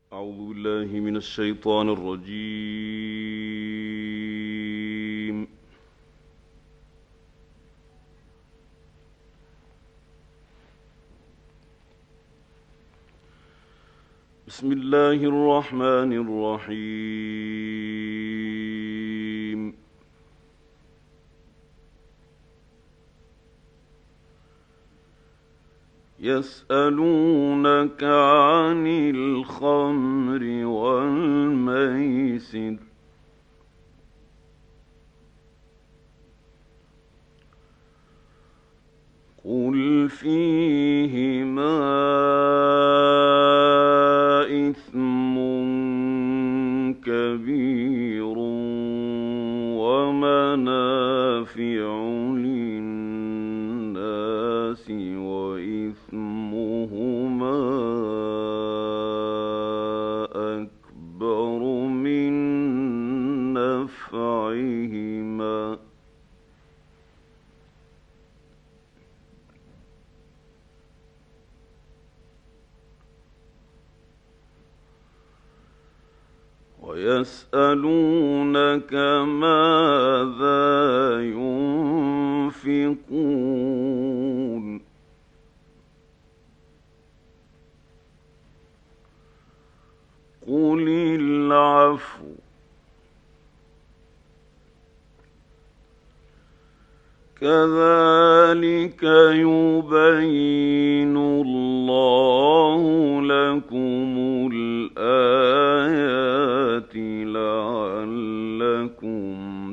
أعوذ بالله من الشيطان الرجيم. بسم الله الرحمن الرحيم. يسألونك عن الخمر والميسر قل فيهما إثم كبير ومنافع للناس وإثمهما أكبر من نفعهما ويسألونك ماذا ينفقون قل العفو كذلك يبين الله لكم الآيات لعلكم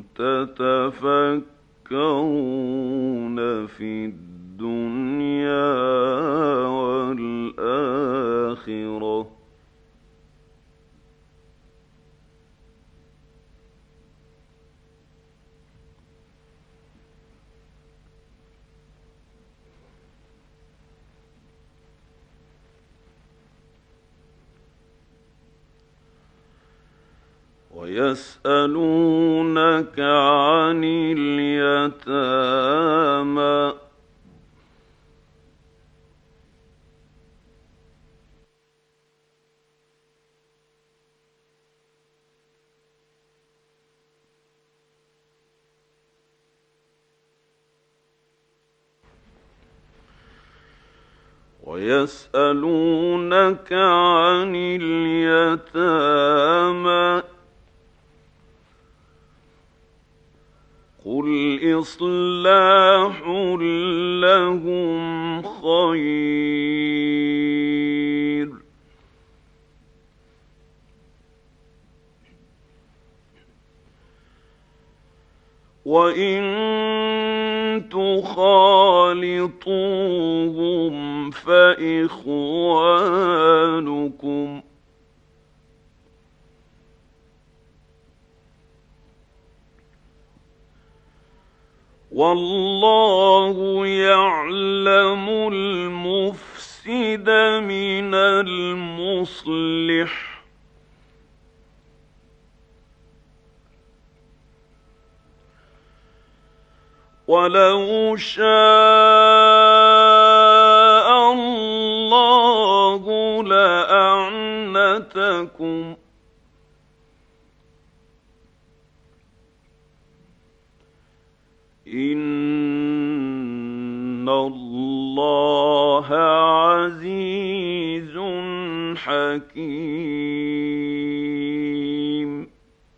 تتفكرون في الدنيا والآخرة. ويسألونك عن اليتامى قل إصلاح لهم خير وإن تخالطوهم فإخوانكم والله يعلم المفسد من المصلح ولو شاء الله لأعنتكم إن الله عزيز حكيم.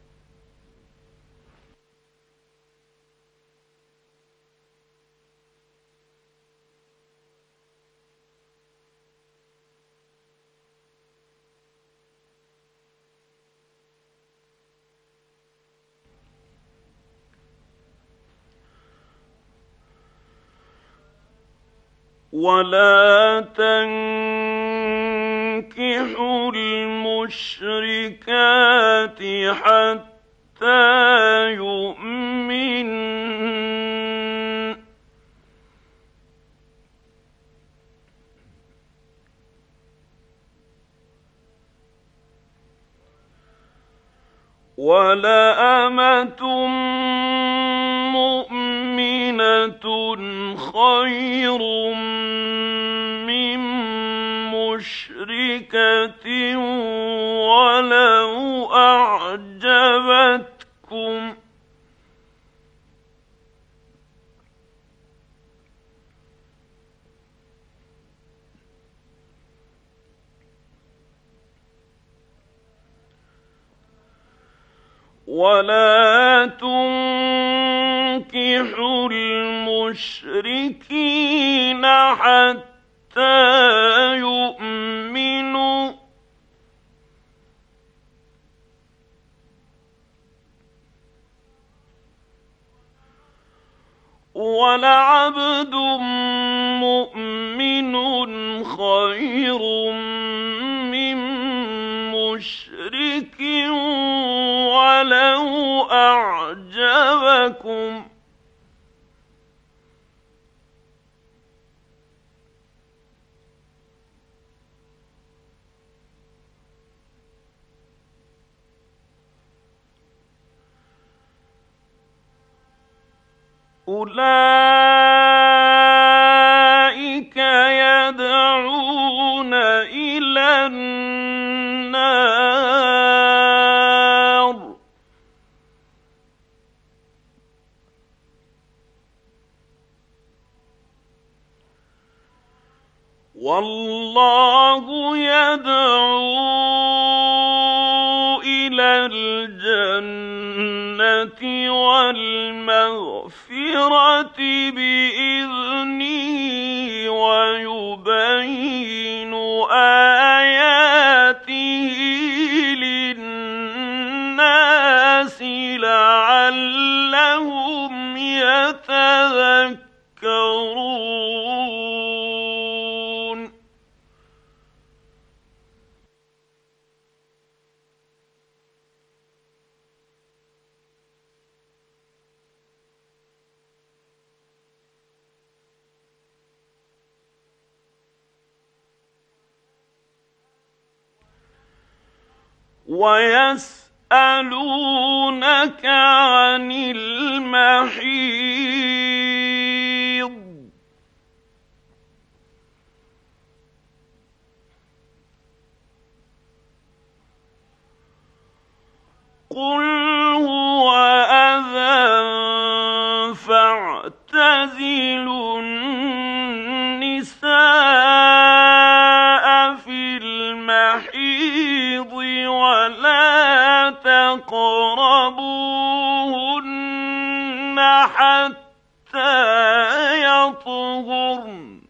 ولا تنكحوا المشركات حتى يؤمن ولأمة مؤمنة خير من مشركة وَلَوْ أَعْجَبَتْكُمْ وَلَا تُنكِحُوا الْمُشْرِكِينَ حَتَّىٰ يُؤْمِنُوا ۚ وَلَعَبْدٌ مُّؤْمِنٌ خَيْرٌ مِّن مُّشْرِكٍ وَلَوْ أَعْجَبَكُمْ ۗ أُولَٰئِكَ يَدْعُونَ إِلَى النَّارِ ۖ وَاللَّهُ يَدْعُو إِلَى الْجَنَّةِ وَالْمَغْفِرَةِ بِإِذْنِهِ وَيُبَيِّنُ آيَاتِهِ لِلنَّاسِ لَعَلَّهُمْ يَتَذَكَّرُونَ. وَيَسْأَلُونَكَ عَنِ الْمَحِيضِ ۖ قُلْ هُوَ أَذًى فَاعْتَزِلُوا النِّسَاءَ فِي الْمَحِيضِ وَلَا تَقْرَبُوهُنَّ حَتَّىٰ يَطْهُرْنَ ۖ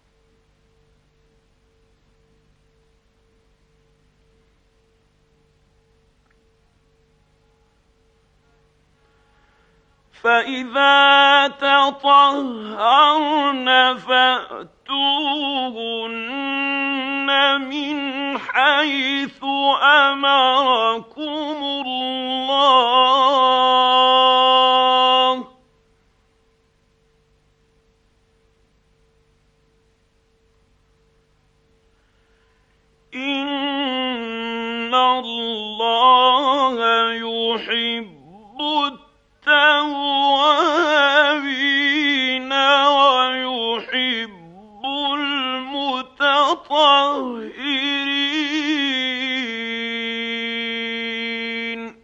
فَإِذَا تَطَهَّرْنَ فَأْتُوهُنَّ مِنْ حَيْثُ أَمَرَكُمُ اللَّهُ ۚ إِنَّ اللَّهَ يُحِبُّ التَّوَّابِينَ وَيُحِبُّ الْمُتَطَهِّرِينَ.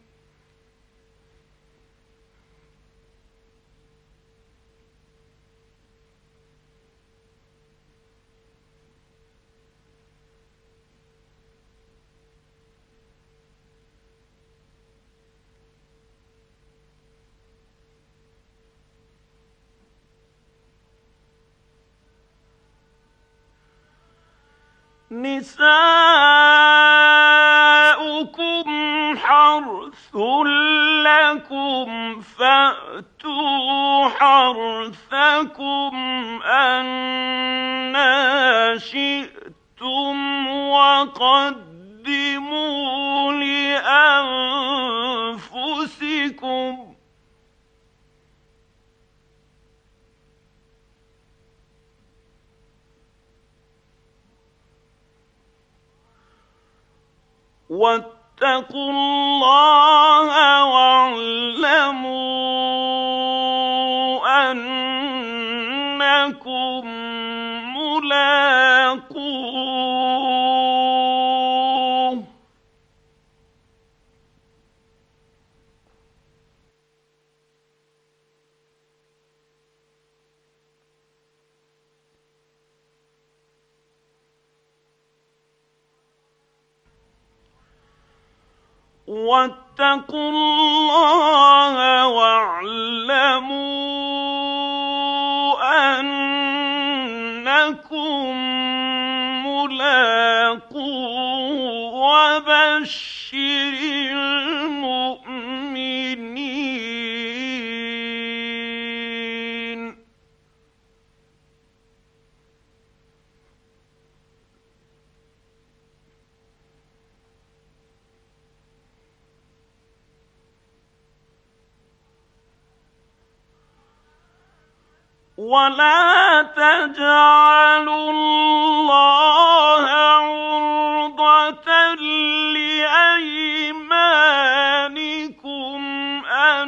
نِسَاؤُكُمْ حَرْثٌ لَّكُمْ فَأْتُوا حَرْثَكُمْ أَنَّىٰ شِئْتُمْ وَقَدِّمُوا لِأَنفُسِكُمْ ۚ وَاتَّقُوا اللَّهَ وَاعْلَمُوا أَنَّكُم مُّلَاقُوهُ واتقوا الله واعلموا أنكم ملاقوه وبشر المؤمنين. ولا تجعلوا الله عرضة لأيمانكم أن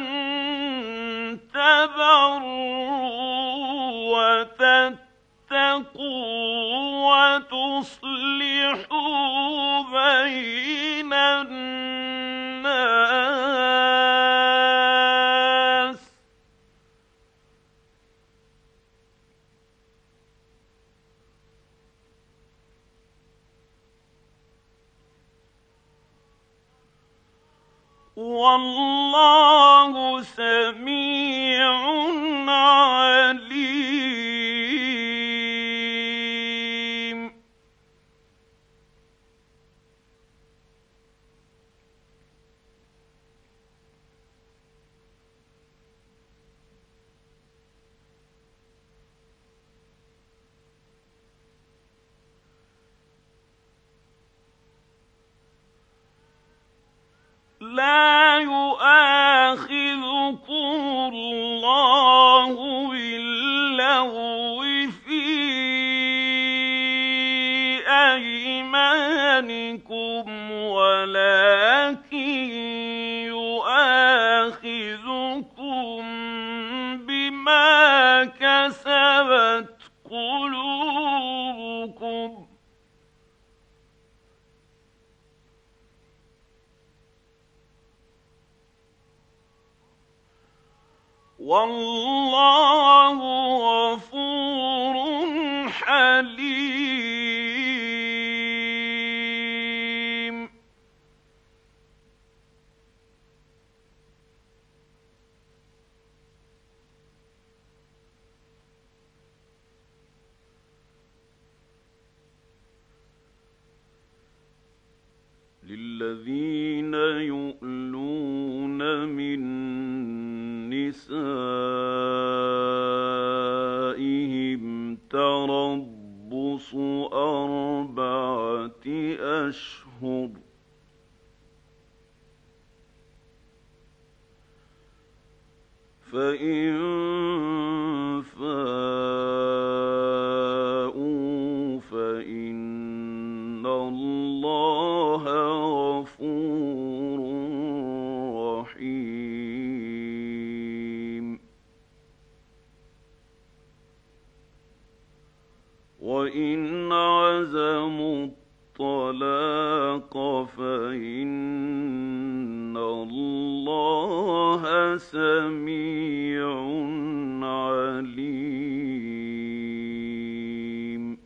تبروا وتتقوا وتصلحوا بين الناس. والله سميع عليم. لا يؤاخذكم الله باللغو في أيمانكم ولكن يؤاخذكم بما كسبت قلوبكم. والله غفور حليم. للذين يؤلون من نسائهم تربص 4 أشهر فإن فاءوا فإن الله غفور رحيم. وإن عزموا الطلاق فإن الله سميع عليم.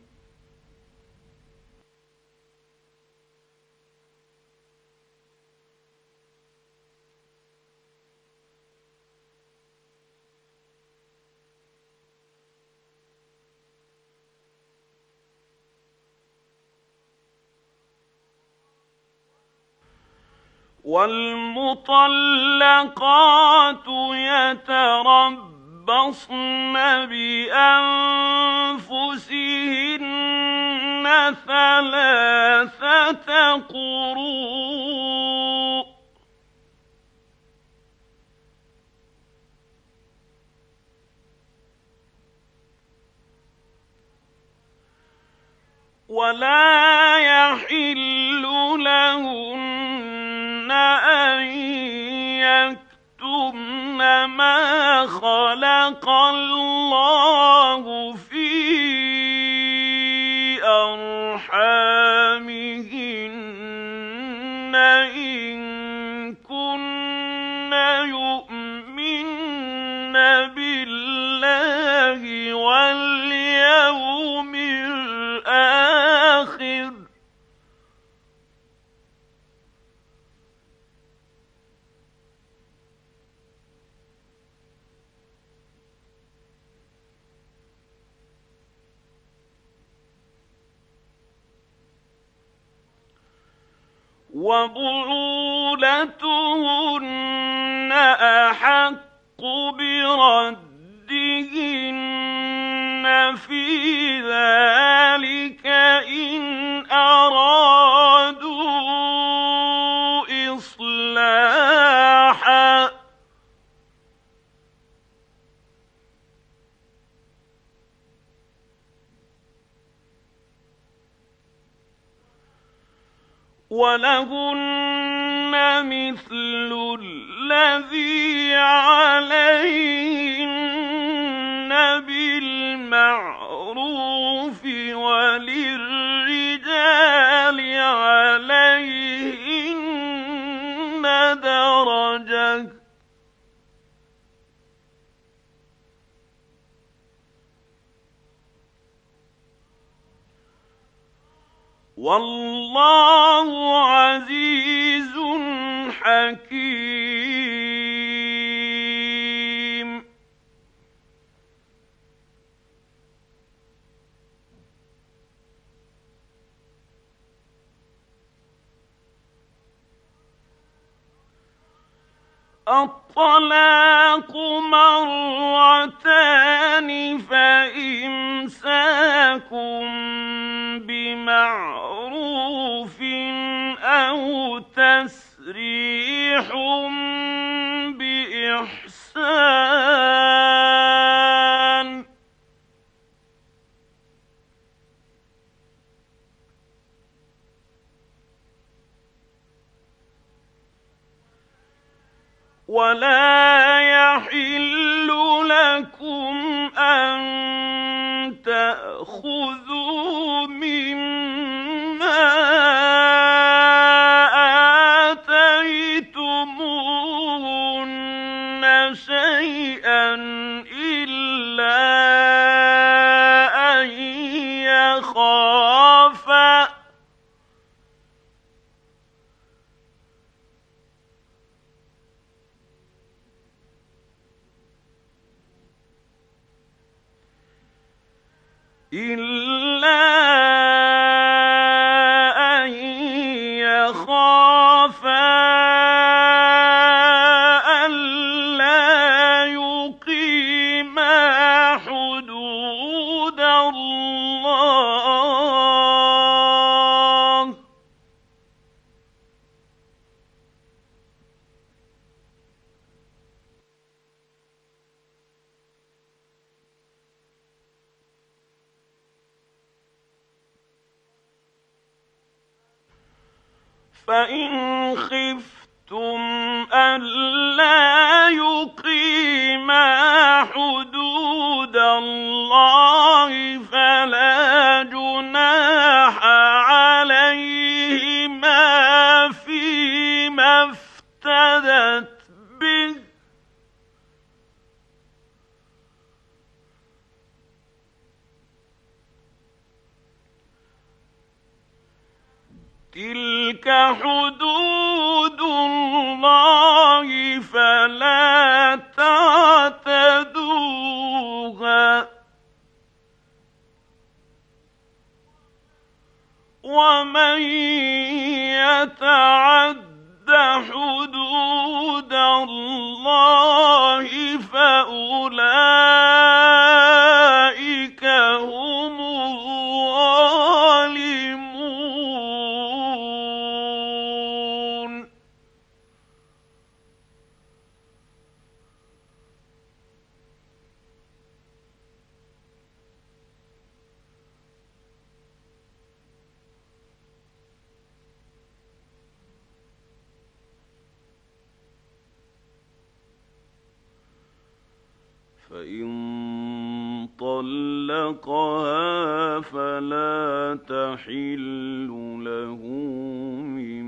والمطلقات يتربصن بأنفسهن 3 قروء ولا يحل لهن أن يكتمن ما خلق الله في أرحامهن إن كن يؤمن بالله واليوم الآخر وبعولتهن أحق بردهن في ذلك إن أرادوا إصلاحا ولهن مثل الذي عليهن بالمعروف وللرجال عليهن درجة والله عزيز حكيم. الطلاق مرتان فإمساكم بمعروف أو تسريح بإحسان ولا يحل لكم أن تأخذوا مما آتيتموهن شيئا إلا أن يخافا ألا يقيما حدود الله فإن خفتم ألا يقيما حدود الله فلا جناح عليهما فيما افتدت به تلك حدود الله فلا تعتدوها ومن يتعد حدود الله فأولئك هم الظالمون. فإن طلقها فلا تحل له من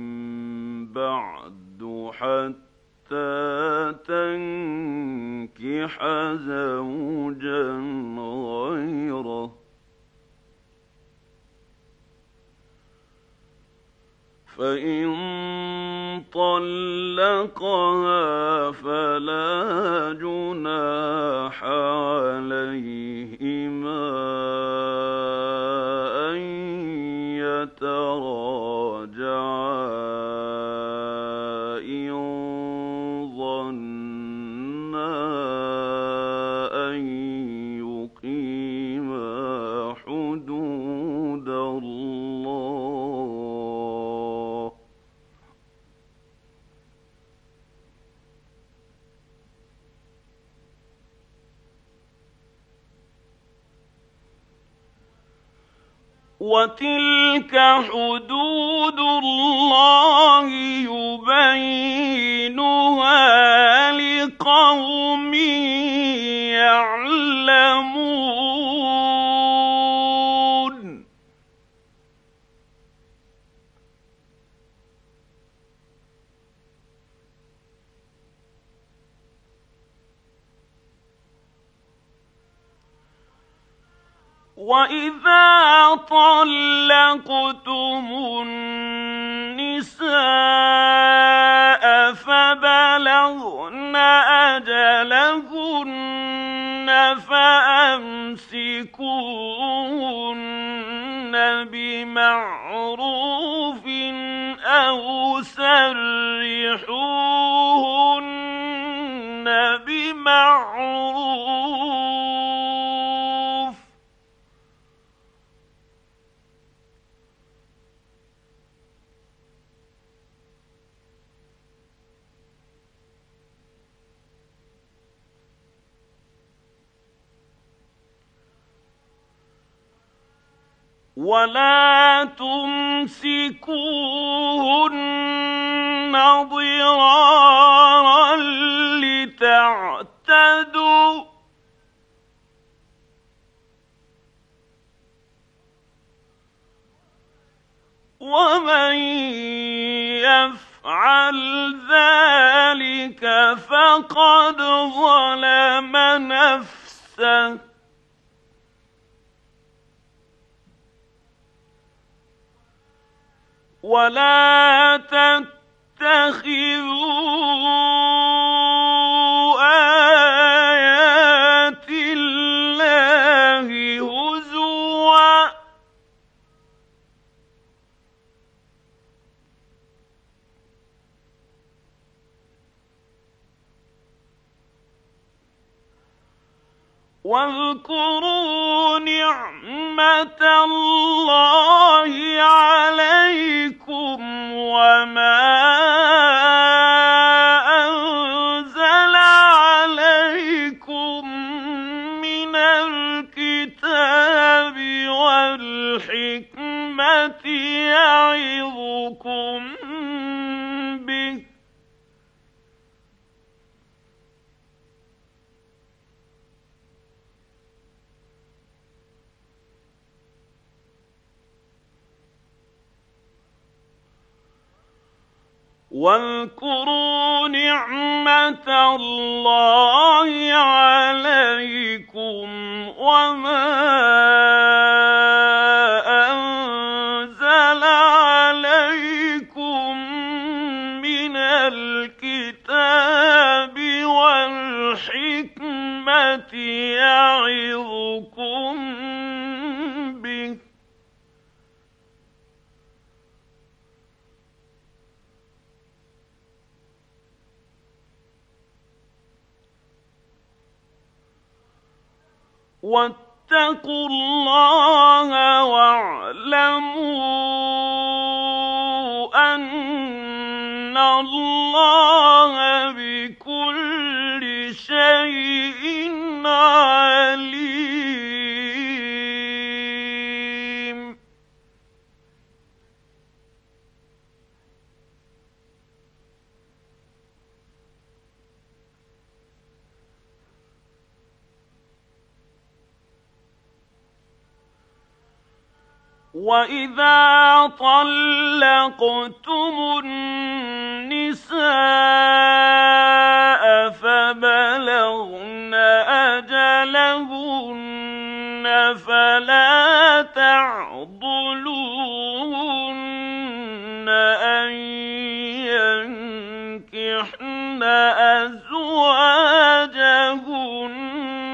بعد حتى تنكح زوجا غيره فإن طلقها فلا جناح عليهما أن يتراجعا وتلك حدود الله يبينها لقوم يعلمون. وإذا طلقتم النساء فبلغن أجلهن فأمسكوهن بمعروف أو سرحوهن بمعروف. ولا تمسكوهن ضرارا لتعتدوا ومن يفعل ذلك فقد ظلم نفسه. ولا تتخذوا آيات الله هزوا واذكروا نعمة الله عليكم وما أنزل عليكم من الكتاب والحكمة يعظكم به واذكروا نعمة الله عليكم وما أنزل عليكم من الكتاب والحكمة يعظكم به واتقوا الله واعلموا أن الله بكل شيء عليم. وإذا طلقتم النساء فبلغن أجلهن فلا تعضلوهن أن ينكحن أزواجهن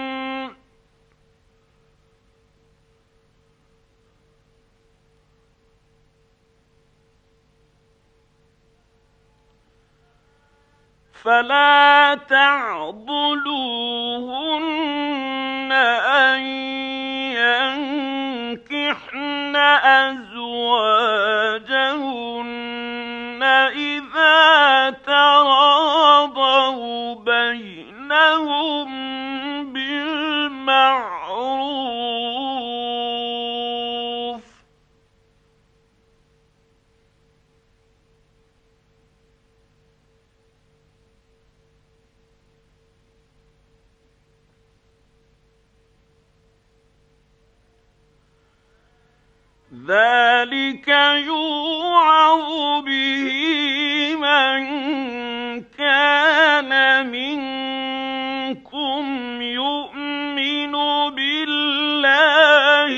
أن ينكحن أزواجهن إذا تراضوا بينهم بالمعروف ذلك يوعظ به من كان منكم يؤمن بالله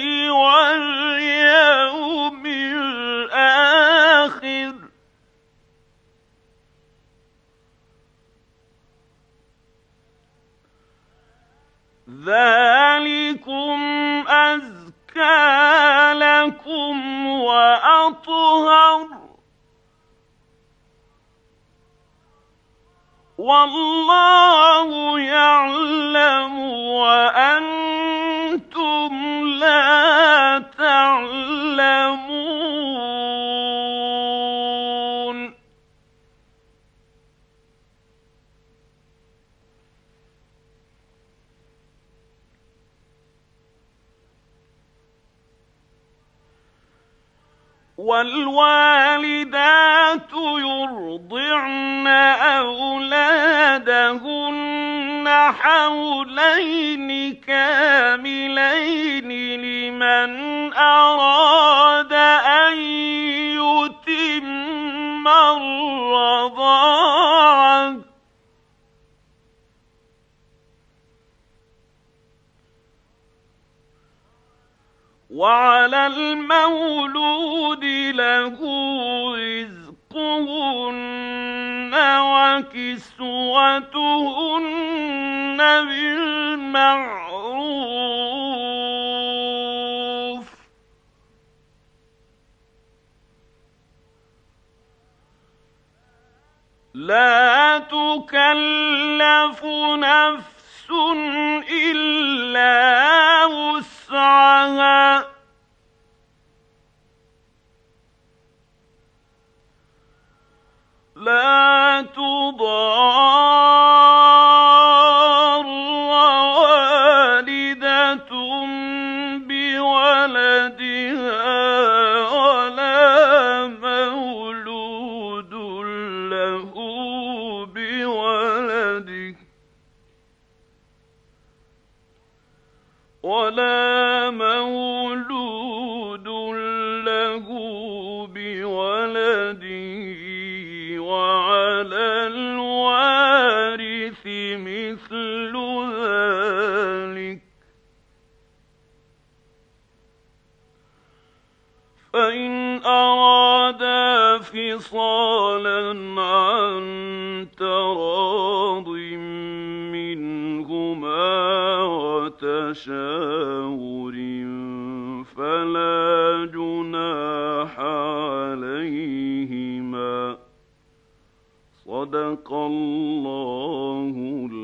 واليوم الآخر ذلكم أزكى لكم وأطهر والله يعلم وأنتم لا تعلمون والوالدات يرضعن أولادهن حولين كاملين لمن أراد أن يتم الرضاعة وعلى المولود له رزقهن وكسوتهن بالمعروف لا تكلف نفس إلا وسعها لا تضار والدة بولدها ولا مولود له بولده ولا مولود له بولده وعلى الوارث مثل ذلك فإن أرادا فصالا عن تراض منهما وتشاور فلا جناح عليهما صدق الله